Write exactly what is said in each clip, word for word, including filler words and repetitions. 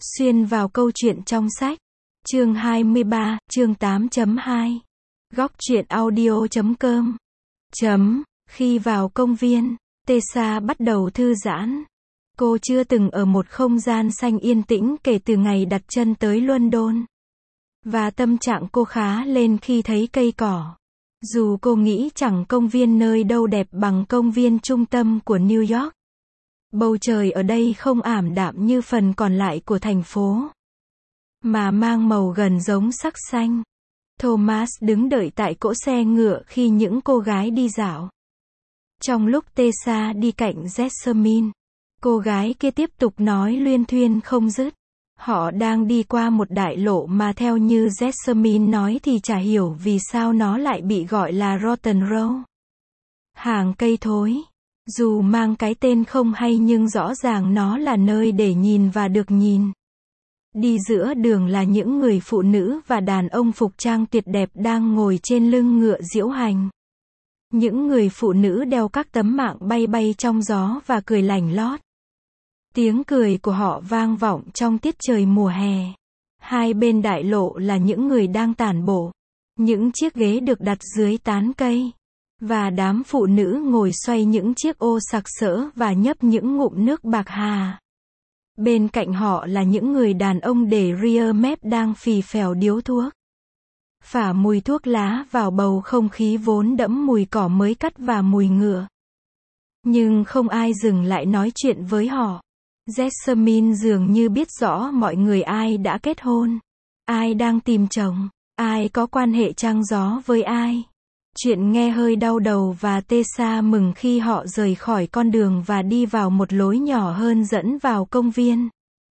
Xuyên vào câu chuyện trong sách. Chương hai mươi ba, chương tám chấm hai. Góc truyện audio chấm com. Chấm. Khi vào công viên, Tessa bắt đầu thư giãn. Cô chưa từng ở một không gian xanh yên tĩnh kể từ ngày đặt chân tới London. Và tâm trạng cô khá lên khi thấy cây cỏ. Dù cô nghĩ chẳng công viên nơi đâu đẹp bằng công viên trung tâm của New York. Bầu trời ở đây không ảm đạm như phần còn lại của thành phố, mà mang màu gần giống sắc xanh. Thomas đứng đợi tại cỗ xe ngựa khi những cô gái đi dạo. Trong lúc Tessa đi cạnh Jessamine, cô gái kia tiếp tục nói luyên thuyên không dứt. Họ đang đi qua một đại lộ mà theo như Jessamine nói thì chả hiểu vì sao nó lại bị gọi là Rotten Row. Hàng cây thối. Dù mang cái tên không hay nhưng rõ ràng nó là nơi để nhìn và được nhìn. Đi giữa đường là những người phụ nữ và đàn ông phục trang tuyệt đẹp đang ngồi trên lưng ngựa diễu hành. Những người phụ nữ đeo các tấm mạng bay bay trong gió và cười lảnh lót. Tiếng cười của họ vang vọng trong tiết trời mùa hè. Hai bên đại lộ là những người đang tản bộ. Những chiếc ghế được đặt dưới tán cây. Và đám phụ nữ ngồi xoay những chiếc ô sặc sỡ và nhấp những ngụm nước bạc hà. Bên cạnh họ là những người đàn ông để rear mép đang phì phèo điếu thuốc. Phả mùi thuốc lá vào bầu không khí vốn đẫm mùi cỏ mới cắt và mùi ngựa. Nhưng không ai dừng lại nói chuyện với họ. Jessamine dường như biết rõ mọi người ai đã kết hôn, ai đang tìm chồng, ai có quan hệ trăng gió với ai. Chuyện nghe hơi đau đầu và Tessa mừng khi họ rời khỏi con đường và đi vào một lối nhỏ hơn dẫn vào công viên.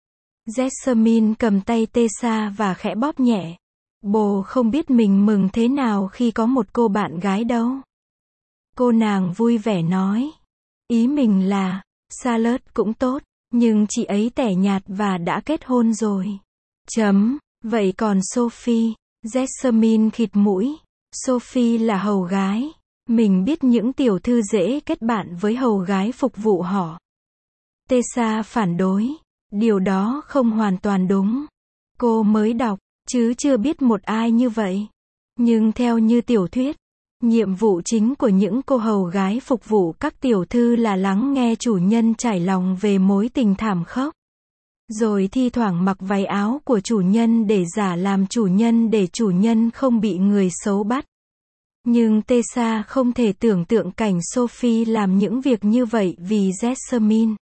Jessamine cầm tay Tessa và khẽ bóp nhẹ. Bồ không biết mình mừng thế nào khi có một cô bạn gái đâu. Cô nàng vui vẻ nói. Ý mình là, Charlotte cũng tốt, nhưng chị ấy tẻ nhạt và đã kết hôn rồi. Chấm. Vậy còn Sophie? Jessamine khịt mũi. Sophie là hầu gái. Mình biết những tiểu thư dễ kết bạn với hầu gái phục vụ họ. Tessa phản đối. Điều đó không hoàn toàn đúng. Cô mới đọc, chứ chưa biết một ai như vậy. Nhưng theo như tiểu thuyết, nhiệm vụ chính của những cô hầu gái phục vụ các tiểu thư là lắng nghe chủ nhân trải lòng về mối tình thảm khốc. Rồi thi thoảng mặc váy áo của chủ nhân để giả làm chủ nhân để chủ nhân không bị người xấu bắt. Nhưng Tessa không thể tưởng tượng cảnh Sophie làm những việc như vậy vì Jessamine.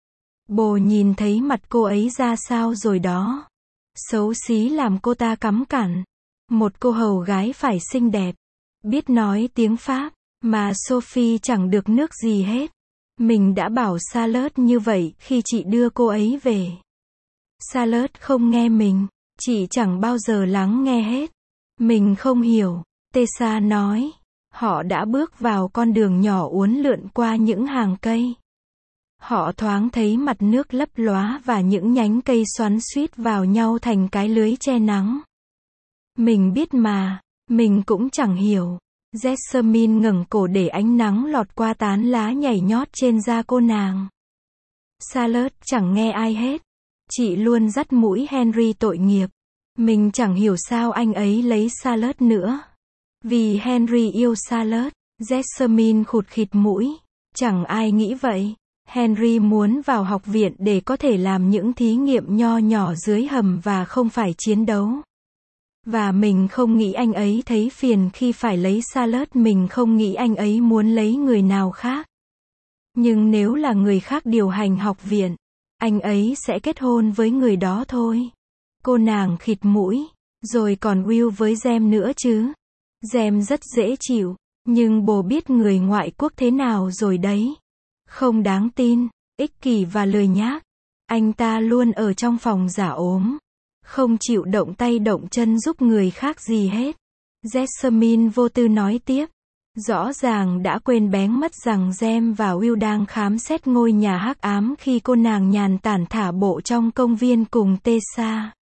Bồ nhìn thấy mặt cô ấy ra sao rồi đó. Xấu xí làm cô ta cắm cẳn. Một cô hầu gái phải xinh đẹp, biết nói tiếng Pháp, mà Sophie chẳng được nước gì hết. Mình đã bảo Charlotte như vậy khi chị đưa cô ấy về. Charlotte không nghe mình, chị chẳng bao giờ lắng nghe hết. Mình không hiểu, Tessa nói. Họ đã bước vào con đường nhỏ uốn lượn qua những hàng cây. Họ thoáng thấy mặt nước lấp lóa và những nhánh cây xoắn xuýt vào nhau thành cái lưới che nắng. Mình biết mà, mình cũng chẳng hiểu. Jessamine ngẩng cổ để ánh nắng lọt qua tán lá nhảy nhót trên da cô nàng. Charlotte chẳng nghe ai hết. Chị luôn dắt mũi Henry tội nghiệp. Mình chẳng hiểu sao anh ấy lấy Charlotte nữa. Vì Henry yêu Charlotte. Jessamine khụt khịt mũi. Chẳng ai nghĩ vậy. Henry muốn vào học viện để có thể làm những thí nghiệm nho nhỏ dưới hầm và không phải chiến đấu. Và mình không nghĩ anh ấy thấy phiền khi phải lấy Charlotte. Mình không nghĩ anh ấy muốn lấy người nào khác. Nhưng nếu là người khác điều hành học viện, anh ấy sẽ kết hôn với người đó thôi. Cô nàng khịt mũi. Rồi còn Will với Jem nữa chứ. Jem rất dễ chịu. Nhưng bồ biết người ngoại quốc thế nào rồi đấy. Không đáng tin, ích kỷ và lười nhác. Anh ta luôn ở trong phòng giả ốm. Không chịu động tay động chân giúp người khác gì hết. Jessamine vô tư nói tiếp. Rõ ràng đã quên bén mất rằng Jem và Will đang khám xét ngôi nhà hắc ám khi cô nàng nhàn tản thả bộ trong công viên cùng Tessa.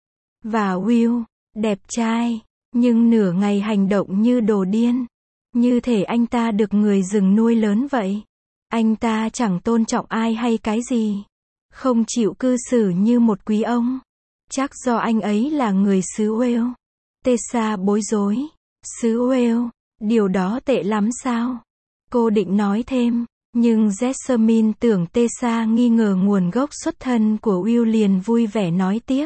Và Will, đẹp trai, nhưng nửa ngày hành động như đồ điên. Như thể anh ta được người rừng nuôi lớn vậy. Anh ta chẳng tôn trọng ai hay cái gì. không chịu cư xử như một quý ông. Chắc do anh ấy là người xứ Wales. Tessa bối rối. Xứ Wales, điều đó tệ lắm sao? Cô định nói thêm, nhưng Jessamine tưởng Tessa nghi ngờ nguồn gốc xuất thân của Will liền vui vẻ nói tiếp.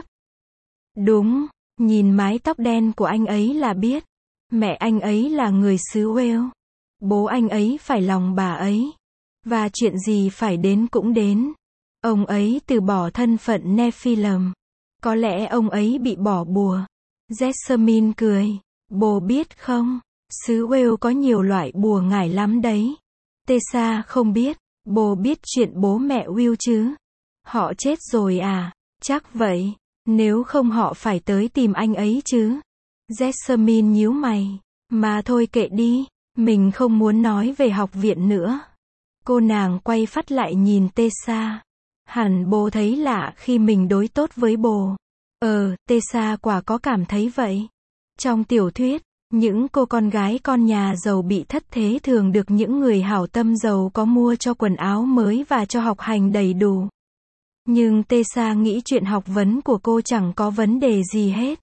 Đúng, nhìn mái tóc đen của anh ấy là biết. Mẹ anh ấy là người xứ Wales. Bố anh ấy phải lòng bà ấy. Và chuyện gì phải đến cũng đến. Ông ấy từ bỏ thân phận Nephilim. Có lẽ ông ấy bị bỏ bùa. Jessamine cười. Bố biết không, xứ Wales có nhiều loại bùa ngải lắm đấy. Tessa không biết. Bố biết chuyện bố mẹ Will chứ? Họ chết rồi à? Chắc vậy. Nếu không họ phải tới tìm anh ấy chứ? Jessamine nhíu mày. Mà thôi kệ đi. Mình không muốn nói về học viện nữa. Cô nàng quay phát lại nhìn Tessa. Hẳn bố thấy lạ khi mình đối tốt với bố. Ờ, Tessa quả có cảm thấy vậy. Trong tiểu thuyết, những cô con gái con nhà giàu bị thất thế thường được những người hảo tâm giàu có mua cho quần áo mới và cho học hành đầy đủ. Nhưng Tessa nghĩ chuyện học vấn của cô chẳng có vấn đề gì hết.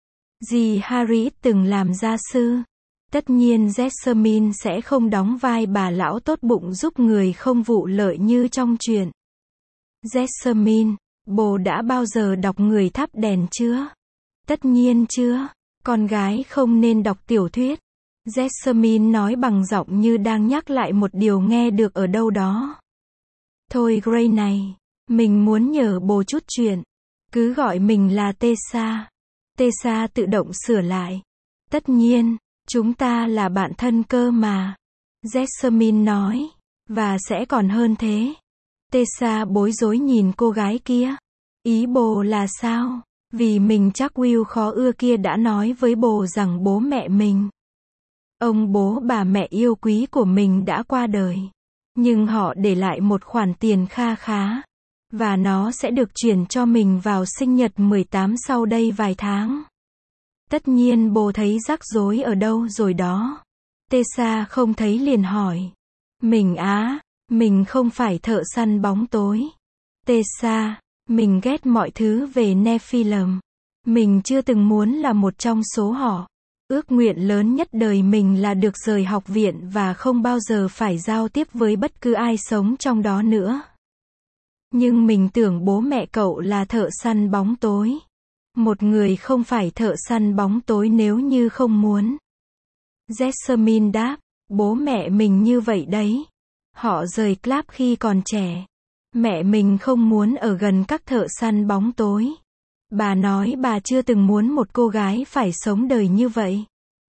Dì Harriet từng làm gia sư. Tất nhiên Jessamine sẽ không đóng vai bà lão tốt bụng giúp người không vụ lợi như trong truyện. Jessamine, bố đã bao giờ đọc Người thắp đèn chưa? Tất nhiên chưa. Con gái không nên đọc tiểu thuyết. Jessamine nói bằng giọng như đang nhắc lại một điều nghe được ở đâu đó. Thôi Gray này, mình muốn nhờ bố chút chuyện. Cứ gọi mình là Tessa. Tessa tự động sửa lại. Tất nhiên, chúng ta là bạn thân cơ mà. Jessamine nói. Và sẽ còn hơn thế. Tessa bối rối nhìn cô gái kia. Ý bố là sao? Vì mình chắc Will khó ưa kia đã nói với bố rằng bố mẹ mình, ông bố bà mẹ yêu quý của mình đã qua đời. Nhưng họ để lại một khoản tiền kha khá. Và nó sẽ được chuyển cho mình vào sinh nhật mười tám sau đây vài tháng. Tất nhiên bố thấy rắc rối ở đâu rồi đó. Tessa không thấy liền hỏi. Mình á, mình không phải thợ săn bóng tối. Tessa, mình ghét mọi thứ về Nephilim. Mình chưa từng muốn là một trong số họ. Ước nguyện lớn nhất đời mình là được rời học viện và không bao giờ phải giao tiếp với bất cứ ai sống trong đó nữa. Nhưng mình tưởng bố mẹ cậu là thợ săn bóng tối. Một người không phải thợ săn bóng tối nếu như không muốn. Jessamine đáp, bố mẹ mình như vậy đấy. Họ rời club khi còn trẻ. Mẹ mình không muốn ở gần các thợ săn bóng tối. Bà nói bà chưa từng muốn một cô gái phải sống đời như vậy.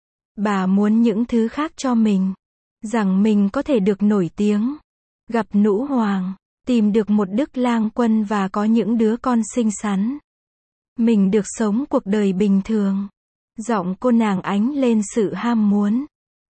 Bà muốn những thứ khác cho mình. Rằng mình có thể được nổi tiếng. Gặp nữ hoàng. Tìm được một đức lang quân và có những đứa con xinh xắn. Mình được sống cuộc đời bình thường. Giọng cô nàng ánh lên sự ham muốn.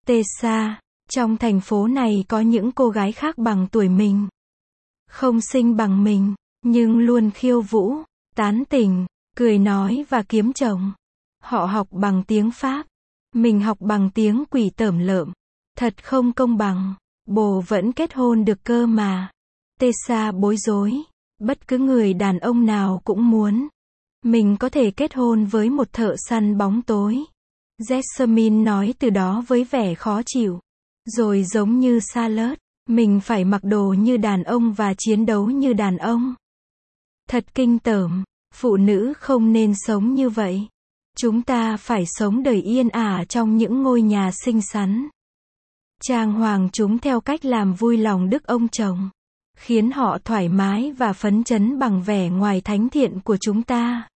Tessa, trong thành phố này có những cô gái khác bằng tuổi mình. Không xinh bằng mình, nhưng luôn khiêu vũ, tán tỉnh, cười nói và kiếm chồng. Họ học bằng tiếng Pháp. Mình học bằng tiếng quỷ tởm lợm. Thật không công bằng. Bố vẫn kết hôn được cơ mà. Tessa bối rối. Bất cứ người đàn ông nào cũng muốn. Mình có thể kết hôn với một thợ săn bóng tối. Jessamine nói từ đó với vẻ khó chịu. Rồi giống như Charlotte, mình phải mặc đồ như đàn ông và chiến đấu như đàn ông. Thật kinh tởm. Phụ nữ không nên sống như vậy. Chúng ta phải sống đời yên ả trong những ngôi nhà xinh xắn. Trang hoàng chúng theo cách làm vui lòng đức ông chồng. Khiến họ thoải mái và phấn chấn bằng vẻ ngoài thánh thiện của chúng ta.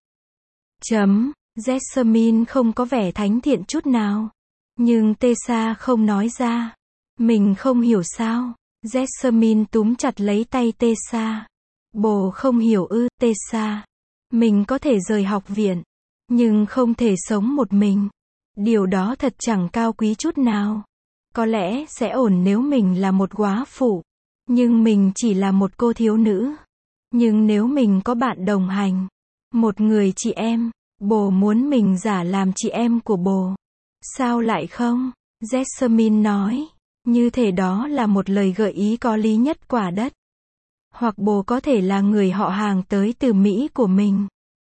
Chấm. Jessamine không có vẻ thánh thiện chút nào. Nhưng Tessa không nói ra. Mình không hiểu sao. Jessamine túm chặt lấy tay Tessa. Bố không hiểu ư, Tessa. Mình có thể rời học viện. Nhưng không thể sống một mình. Điều đó thật chẳng cao quý chút nào. Có lẽ sẽ ổn nếu mình là một góa phụ. Nhưng mình chỉ là một cô thiếu nữ. Nhưng nếu mình có bạn đồng hành. Một người chị em. Bố muốn mình giả làm chị em của bố. Sao lại không? Jessamine nói. Như thể đó là một lời gợi ý có lý nhất quả đất. Hoặc bồ có thể là người họ hàng tới từ Mỹ của mình.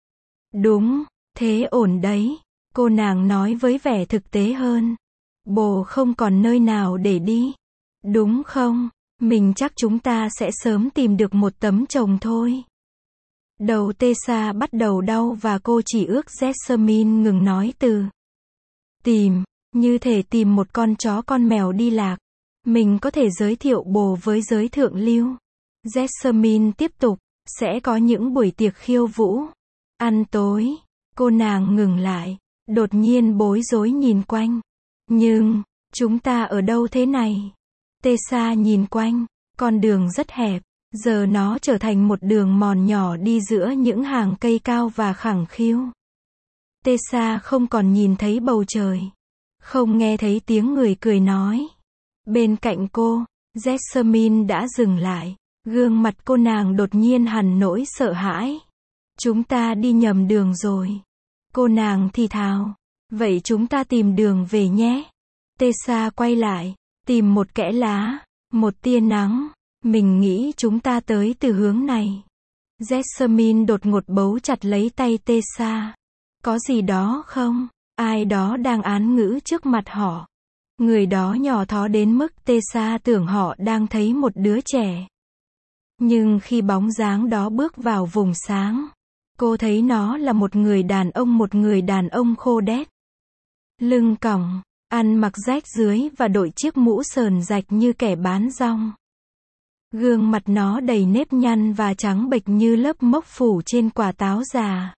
Đúng, thế ổn đấy. Cô nàng nói với vẻ thực tế hơn. Bồ không còn nơi nào để đi. Đúng không? Mình chắc chúng ta sẽ sớm tìm được một tấm chồng thôi. Đầu Tessa bắt đầu đau và cô chỉ ước Jessamine ngừng nói từ tìm, như thể tìm một con chó con mèo đi lạc. Mình có thể giới thiệu bồ với giới thượng lưu. Jessamine tiếp tục, sẽ có những buổi tiệc khiêu vũ, ăn tối. Cô nàng ngừng lại, đột nhiên bối rối nhìn quanh. Nhưng, chúng ta ở đâu thế này? Tessa nhìn quanh, con đường rất hẹp, giờ nó trở thành một đường mòn nhỏ đi giữa những hàng cây cao và khẳng khiu. Tessa không còn nhìn thấy bầu trời, không nghe thấy tiếng người cười nói. Bên cạnh cô, Jessamine đã dừng lại, gương mặt cô nàng đột nhiên hằn nỗi sợ hãi. Chúng ta đi nhầm đường rồi. Cô nàng thì thào. Vậy chúng ta tìm đường về nhé. Tessa quay lại, tìm một kẽ lá, một tia nắng. Mình nghĩ chúng ta tới từ hướng này. Jessamine đột ngột bấu chặt lấy tay Tessa. Có gì đó không? Ai đó đang án ngữ trước mặt họ. Người đó nhỏ thó đến mức Tessa tưởng họ đang thấy một đứa trẻ. Nhưng khi bóng dáng đó bước vào vùng sáng, cô thấy nó là một người đàn ông, một người đàn ông khô đét. Lưng còng, ăn mặc rách rưới và đội chiếc mũ sờn rạch như kẻ bán rong. Gương mặt nó đầy nếp nhăn và trắng bệch như lớp mốc phủ trên quả táo già.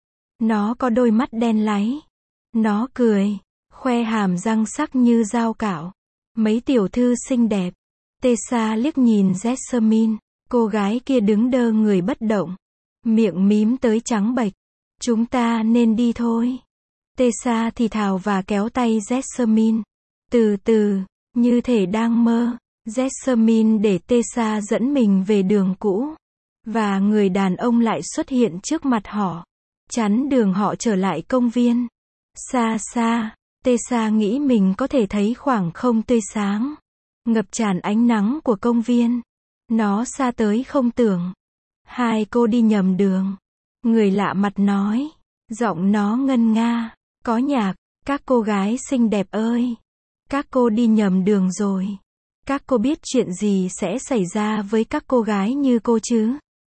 Nó có đôi mắt đen láy. Nó cười, khoe hàm răng sắc như dao cạo. Mấy tiểu thư xinh đẹp. Tessa liếc nhìn Jessamine, cô gái kia đứng đơ người bất động, miệng mím tới trắng bệch. Chúng ta nên đi thôi. Tessa thì thào và kéo tay Jessamine. Từ từ, như thể đang mơ. Jessamine để Tessa dẫn mình về đường cũ. Và người đàn ông lại xuất hiện trước mặt họ, chắn đường họ trở lại công viên. Xa xa, Tessa nghĩ mình có thể thấy khoảng không tươi sáng, ngập tràn ánh nắng của công viên. Nó xa tới không tưởng. Hai cô đi nhầm đường. Người lạ mặt nói. Giọng nó ngân nga. Có nhạc. Các cô gái xinh đẹp ơi. Các cô đi nhầm đường rồi. Các cô biết chuyện gì sẽ xảy ra với các cô gái như cô chứ?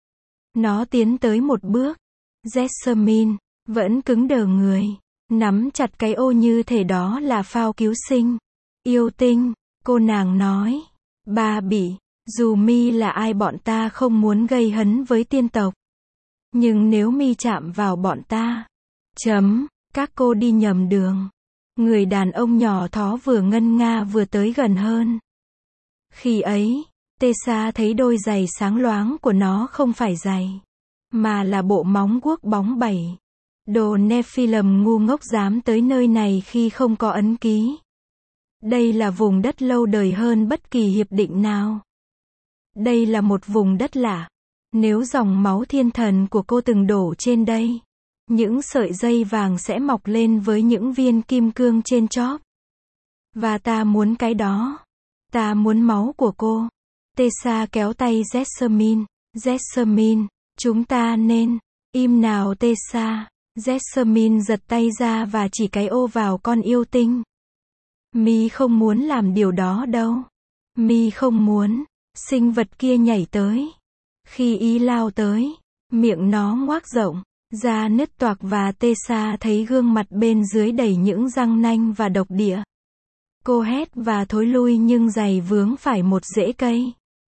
Nó tiến tới một bước. Jessamine vẫn cứng đờ người, nắm chặt cái ô như thể đó là phao cứu sinh. Yêu tinh, cô nàng nói. Ba bị, dù mi là ai bọn ta không muốn gây hấn với tiên tộc. Nhưng nếu mi chạm vào bọn ta, chấm, các cô đi nhầm đường. Người đàn ông nhỏ thó vừa ngân nga vừa tới gần hơn. Khi ấy, Tessa thấy đôi giày sáng loáng của nó không phải giày, mà là bộ móng guốc bóng bẩy. Đồ Nephilim ngu ngốc dám tới nơi này khi không có ấn ký. Đây là vùng đất lâu đời hơn bất kỳ hiệp định nào. Đây là một vùng đất lạ. Nếu dòng máu thiên thần của cô từng đổ trên đây, những sợi dây vàng sẽ mọc lên với những viên kim cương trên chóp. Và ta muốn cái đó. Ta muốn máu của cô. Tessa kéo tay Jessamine. Jessamine, chúng ta nên. Im nào Tessa. Jessamine giật tay ra và chỉ cái ô vào con yêu tinh. Mi không muốn làm điều đó đâu. Mi không muốn. Sinh vật kia nhảy tới. Khi ý lao tới, miệng nó ngoác rộng, da nứt toạc và Tessa thấy gương mặt bên dưới đầy những răng nanh và độc địa. Cô hét và thối lui nhưng giày vướng phải một rễ cây.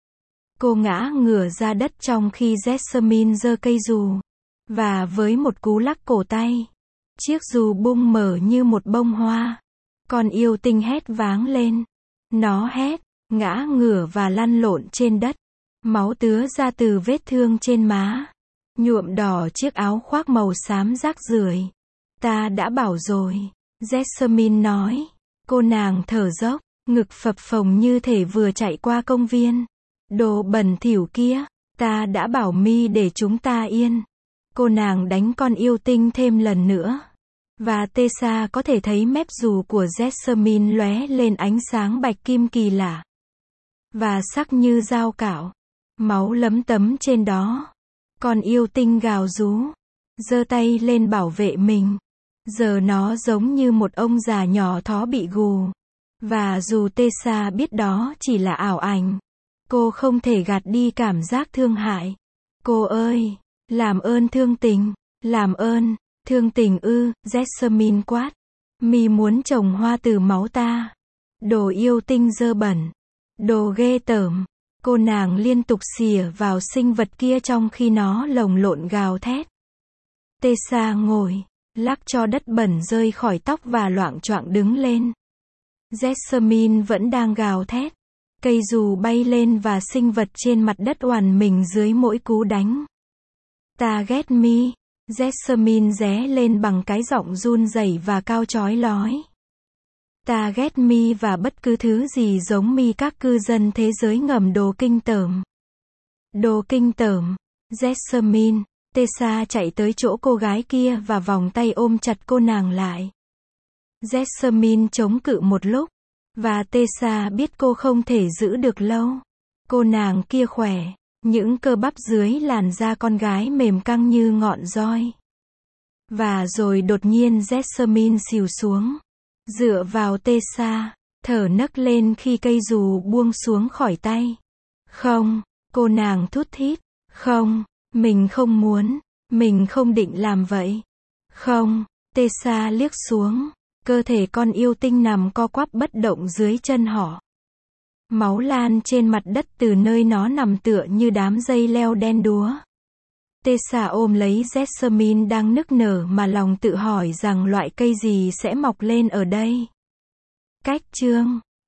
Cô ngã ngửa ra đất trong khi Jessamine giơ cây dù. Và với một cú lắc cổ tay, chiếc dù bung mở như một bông hoa. Con yêu tinh hét váng lên. Nó hét, ngã ngửa và lăn lộn trên đất. Máu tứa ra từ vết thương trên má, nhuộm đỏ chiếc áo khoác màu xám rác rưởi. Ta đã bảo rồi, Jessamine nói. Cô nàng thở dốc, ngực phập phồng như thể vừa chạy qua công viên. Đồ bẩn thỉu kia, ta đã bảo mi để chúng ta yên. Cô nàng đánh con yêu tinh thêm lần nữa. Và Tessa có thể thấy mép dù của Jessamine lóe lên ánh sáng bạch kim kỳ lạ. Và sắc như dao cạo. máu lấm tấm trên đó. Con yêu tinh gào rú, giơ tay lên bảo vệ mình. Giờ nó giống như một ông già nhỏ thó bị gù. Và dù Tessa biết đó chỉ là ảo ảnh, cô không thể gạt đi cảm giác thương hại. Cô ơi, làm ơn thương tình, làm ơn, thương tình ư, Jessamine quát. Mi muốn trồng hoa từ máu ta. Đồ yêu tinh dơ bẩn. Đồ ghê tởm. Cô nàng liên tục xìa vào sinh vật kia trong khi nó lồng lộn gào thét. Tessa ngồi, lắc cho đất bẩn rơi khỏi tóc và loạng choạng đứng lên. Jessamine vẫn đang gào thét. Cây dù bay lên và sinh vật trên mặt đất oằn mình dưới mỗi cú đánh. Ta ghét mi. Jessamine ré lên bằng cái giọng run rẩy và cao chói lói. Ta ghét mi và bất cứ thứ gì giống mi, các cư dân thế giới ngầm đồ kinh tởm. Đồ kinh tởm. Jessamine. Tessa chạy tới chỗ cô gái kia và vòng tay ôm chặt cô nàng lại. Jessamine chống cự một lúc. Và Tessa biết cô không thể giữ được lâu. Cô nàng kia khỏe. Những cơ bắp dưới làn da con gái mềm căng như ngọn roi. Và rồi đột nhiên Jessamine xìu xuống. Dựa vào Tessa. Thở nấc lên khi cây dù buông xuống khỏi tay. Không. Cô nàng thút thít. Không. Mình không muốn. Mình không định làm vậy. Không. Tessa liếc xuống. Cơ thể con yêu tinh nằm co quắp bất động dưới chân họ. Máu lan trên mặt đất từ nơi nó nằm tựa như đám dây leo đen đúa. Tessa ôm lấy Jessamine đang nức nở mà lòng tự hỏi rằng loại cây gì sẽ mọc lên ở đây. Cách chương